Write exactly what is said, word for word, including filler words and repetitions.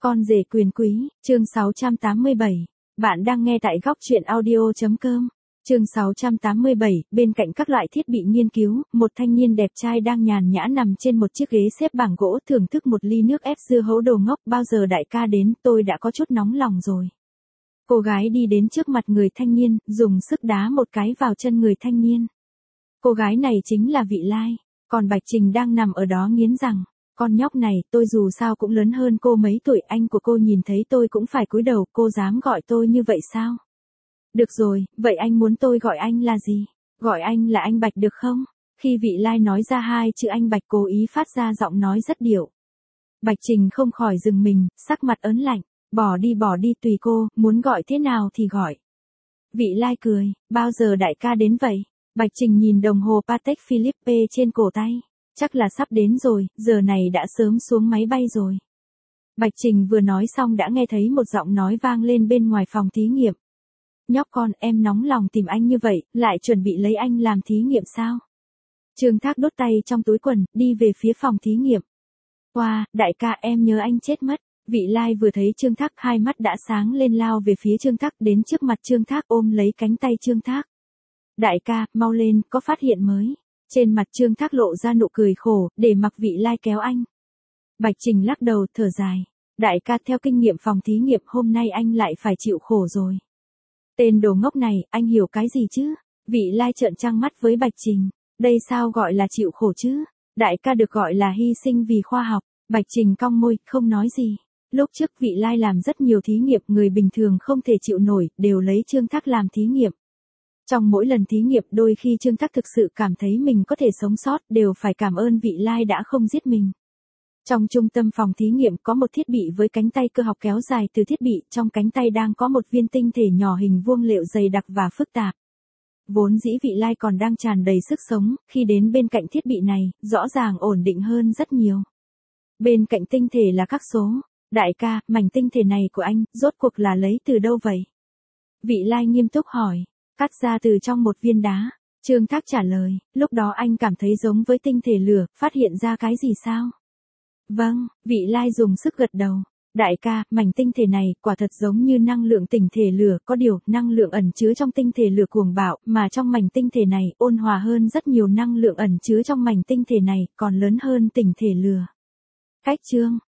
Con rể quyền quý, chương sáu trăm tám mươi bảy. Bạn đang nghe tại góc truyện audio.com. Chương sáu trăm tám mươi bảy, bên cạnh các loại thiết bị nghiên cứu, một thanh niên đẹp trai đang nhàn nhã nằm trên một chiếc ghế xếp bằng gỗ thưởng thức một ly nước ép dưa hấu đồ ngốc. Bao giờ đại ca đến, tôi đã có chút nóng lòng rồi. Cô gái đi đến trước mặt người thanh niên, dùng sức đá một cái vào chân người thanh niên. Cô gái này chính là Vị Lai, còn Bạch Trình đang nằm ở đó nghiến rằng. Con nhóc này, tôi dù sao cũng lớn hơn cô mấy tuổi, anh của cô nhìn thấy tôi cũng phải cúi đầu, cô dám gọi tôi như vậy sao? Được rồi, vậy anh muốn tôi gọi anh là gì? Gọi anh là anh Bạch được không? Khi Vị Lai nói ra hai chữ anh Bạch, cố ý phát ra giọng nói rất điệu. Bạch Trình không khỏi dừng mình, sắc mặt ớn lạnh, bỏ đi bỏ đi tùy cô, muốn gọi thế nào thì gọi. Vị Lai cười, bao giờ đại ca đến vậy? Bạch Trình nhìn đồng hồ Patek Philippe trên cổ tay. Chắc là sắp đến rồi, giờ này đã sớm xuống máy bay rồi. Bạch Trình vừa nói xong đã nghe thấy một giọng nói vang lên bên ngoài phòng thí nghiệm. Nhóc con, em nóng lòng tìm anh như vậy, lại chuẩn bị lấy anh làm thí nghiệm sao? Trương Thác đút tay trong túi quần, đi về phía phòng thí nghiệm. Wow, đại ca, em nhớ anh chết mất. Vị Lai vừa thấy Trương Thác, hai mắt đã sáng lên, lao về phía Trương Thác, đến trước mặt Trương Thác ôm lấy cánh tay Trương Thác. Đại ca, mau lên, có phát hiện mới. Trên mặt Trương Thác lộ ra nụ cười khổ, để mặc Vị Lai kéo anh. Bạch Trình lắc đầu, thở dài. Đại ca, theo kinh nghiệm phòng thí nghiệm, hôm nay anh lại phải chịu khổ rồi. Tên đồ ngốc này, anh hiểu cái gì chứ? Vị Lai trợn trăng mắt với Bạch Trình. Đây sao gọi là chịu khổ chứ? Đại ca được gọi là hy sinh vì khoa học. Bạch Trình cong môi, không nói gì. Lúc trước Vị Lai làm rất nhiều thí nghiệm, người bình thường không thể chịu nổi, đều lấy Trương Thác làm thí nghiệm. Trong mỗi lần thí nghiệm, đôi khi Trương Thác thực sự cảm thấy mình có thể sống sót, đều phải cảm ơn Vị Lai đã không giết mình. Trong trung tâm phòng thí nghiệm có một thiết bị với cánh tay cơ học kéo dài từ thiết bị, trong cánh tay đang có một viên tinh thể nhỏ hình vuông liệu dày đặc và phức tạp. Vốn dĩ Vị Lai còn đang tràn đầy sức sống, khi đến bên cạnh thiết bị này, rõ ràng ổn định hơn rất nhiều. Bên cạnh tinh thể là các số. Đại ca, mảnh tinh thể này của anh, rốt cuộc là lấy từ đâu vậy? Vị Lai nghiêm túc hỏi. Cắt ra từ trong một viên đá. Trương Thác trả lời, lúc đó anh cảm thấy giống với tinh thể lửa, phát hiện ra cái gì sao? Vâng, Vị Lai dùng sức gật đầu. Đại ca, mảnh tinh thể này, quả thật giống như năng lượng tinh thể lửa, có điều, năng lượng ẩn chứa trong tinh thể lửa cuồng bạo, mà trong mảnh tinh thể này, ôn hòa hơn rất nhiều năng lượng ẩn chứa trong mảnh tinh thể này, còn lớn hơn tinh thể lửa. Cách chương,